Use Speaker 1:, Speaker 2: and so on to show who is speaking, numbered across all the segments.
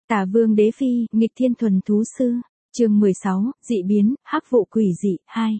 Speaker 1: Tà Vương Đế Phi, nghịch thiên thuần thú sư. Chương 16, dị biến, hắc vụ quỷ dị 2.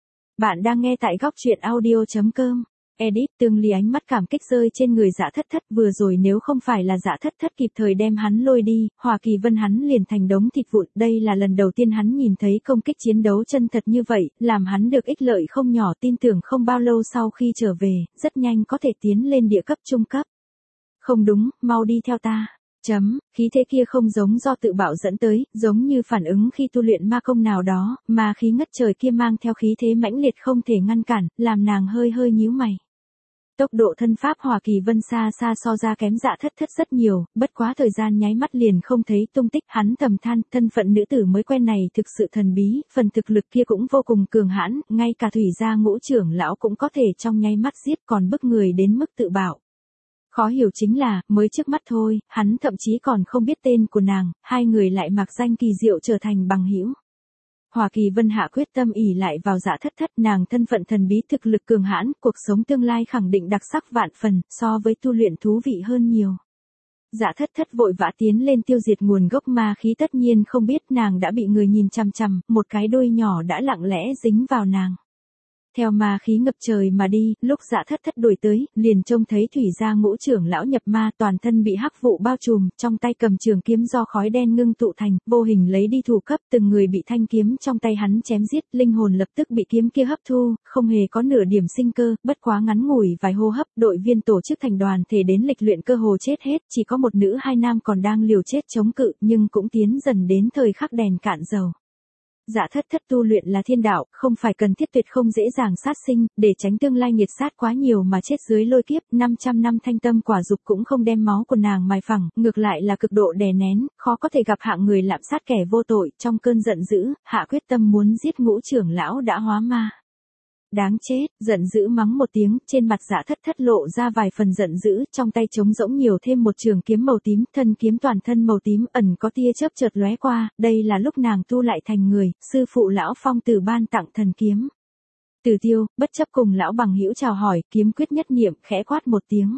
Speaker 1: Bạn đang nghe tại góc truyện audio.com. Edit. Tương Ly ánh mắt cảm kích rơi trên người Dạ Thất Thất, vừa rồi nếu không phải là Dạ Thất Thất kịp thời đem hắn lôi đi, Hỏa Kỳ Vân hắn liền thành đống thịt vụn. Đây là lần đầu tiên hắn nhìn thấy công kích chiến đấu chân thật như vậy, làm hắn được ích lợi không nhỏ, tin tưởng không bao lâu sau khi trở về, rất nhanh có thể tiến lên địa cấp trung cấp. Không đúng, mau đi theo ta. Khí thế kia không giống do tự bạo dẫn tới, giống như phản ứng khi tu luyện ma công nào đó, mà khí ngất trời kia mang theo khí thế mãnh liệt không thể ngăn cản, làm nàng hơi hơi nhíu mày. Tốc độ thân pháp Hỏa Kỳ Vân xa xa so ra kém Dạ Thất Thất rất nhiều, bất quá thời gian nháy mắt liền không thấy tung tích. Hắn thầm than, thân phận nữ tử mới quen này thực sự thần bí, phần thực lực kia cũng vô cùng cường hãn, ngay cả Thủy gia Ngũ trưởng lão cũng có thể trong nháy mắt giết, còn bức người đến mức tự bạo. Khó hiểu chính là, mới trước mắt thôi, hắn thậm chí còn không biết tên của nàng, hai người lại mặc danh kỳ diệu trở thành bằng hữu. Hỏa Kỳ Vân hạ quyết tâm ỷ lại vào Dạ Thất Thất, nàng thân phận thần bí, thực lực cường hãn, cuộc sống tương lai khẳng định đặc sắc vạn phần, so với tu luyện thú vị hơn nhiều. Dạ Thất Thất vội vã tiến lên tiêu diệt nguồn gốc ma khí, tất nhiên không biết nàng đã bị người nhìn chằm chằm, một cái đuôi nhỏ đã lặng lẽ dính vào nàng. Theo ma khí ngập trời mà đi, lúc Dạ Thất Thất đuổi tới, liền trông thấy Thủy gia Ngũ trưởng lão nhập ma, toàn thân bị hắc vụ bao trùm, trong tay cầm trường kiếm do khói đen ngưng tụ thành, vô hình lấy đi thủ cấp, từng người bị thanh kiếm trong tay hắn chém giết, linh hồn lập tức bị kiếm kia hấp thu, không hề có nửa điểm sinh cơ, bất quá ngắn ngủi vài hô hấp, đội viên tổ chức thành đoàn thể đến lịch luyện cơ hồ chết hết, chỉ có một nữ hai nam còn đang liều chết chống cự, nhưng cũng tiến dần đến thời khắc đèn cạn dầu. Dạ Thất Thất tu luyện là thiên đạo, không phải cần thiết tuyệt không dễ dàng sát sinh, để tránh tương lai nghiệt sát quá nhiều mà chết dưới lôi kiếp, 500 năm thanh tâm quả dục cũng không đem máu của nàng mài phẳng, ngược lại là cực độ đè nén, khó có thể gặp hạng người lạm sát kẻ vô tội, trong cơn giận dữ, hạ quyết tâm muốn giết Ngũ trưởng lão đã hóa ma. Đáng chết, giận dữ mắng một tiếng, trên mặt Dạ Thất Thất lộ ra vài phần giận dữ, trong tay trống rỗng nhiều thêm một trường kiếm màu tím, thân kiếm toàn thân màu tím, ẩn có tia chớp chợt lóe qua, đây là lúc nàng tu lại thành người, sư phụ lão Phong Tử ban tặng thần kiếm. Tử Tiêu, bất chấp cùng lão bằng hữu chào hỏi, kiếm quyết nhất niệm, khẽ quát một tiếng.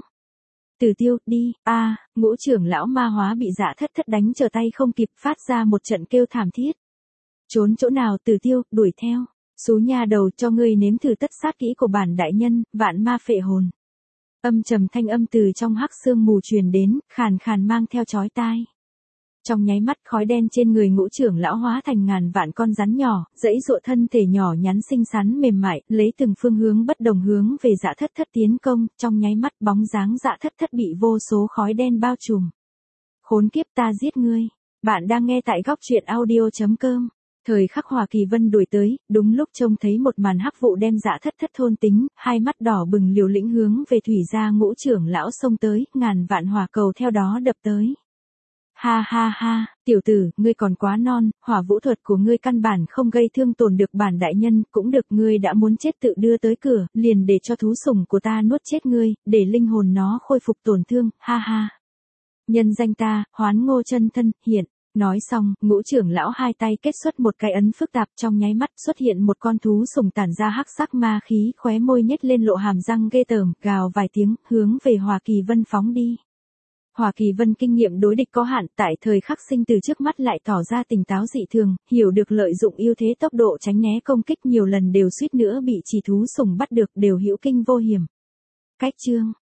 Speaker 1: Tử Tiêu, đi, Ngũ trưởng lão ma hóa bị Dạ Thất Thất đánh trở tay không kịp, phát ra một trận kêu thảm thiết. Trốn chỗ nào Tử Tiêu, đuổi theo. Xú nha đầu, cho ngươi nếm thử tất sát kỹ của bản đại nhân, vạn ma phệ hồn. Âm trầm thanh âm từ trong hắc sương mù truyền đến, khàn khàn mang theo chói tai. Trong nháy mắt khói đen trên người Ngũ trưởng lão hóa thành ngàn vạn con rắn nhỏ, dãy dụa thân thể nhỏ nhắn xinh xắn mềm mại, lấy từng phương hướng bất đồng hướng về Dạ Thất Thất tiến công, trong nháy mắt bóng dáng Dạ Thất Thất bị vô số khói đen bao trùm. Khốn kiếp, ta giết ngươi. Bạn đang nghe tại góc truyện audio.com. Thời khắc Hỏa Kỳ Vân đuổi tới, đúng lúc trông thấy một màn hắc vụ đem Dạ Thất Thất thôn tính, hai mắt đỏ bừng liều lĩnh hướng về Thủy gia Ngũ trưởng lão xông tới, ngàn vạn hỏa cầu theo đó đập tới. Ha ha ha, tiểu tử, ngươi còn quá non, hỏa vũ thuật của ngươi căn bản không gây thương tổn được bản đại nhân, cũng được, ngươi đã muốn chết tự đưa tới cửa, liền để cho thú sủng của ta nuốt chết ngươi, để linh hồn nó khôi phục tổn thương, ha ha. Nhân danh ta, Hoán Ngô chân thân, hiện. Nói xong, Ngũ trưởng lão hai tay kết xuất một cái ấn phức tạp, trong nháy mắt xuất hiện một con thú sủng tản ra hắc sắc ma khí, khóe môi nhếch lên lộ hàm răng ghê tởm, gào vài tiếng, hướng về Hỏa Kỳ Vân phóng đi. Hỏa Kỳ Vân kinh nghiệm đối địch có hạn, tại thời khắc sinh từ trước mắt lại tỏ ra tỉnh táo dị thường, hiểu được lợi dụng ưu thế tốc độ tránh né công kích, nhiều lần đều suýt nữa bị chỉ thú sủng bắt được, đều hữu kinh vô hiểm. Cách chương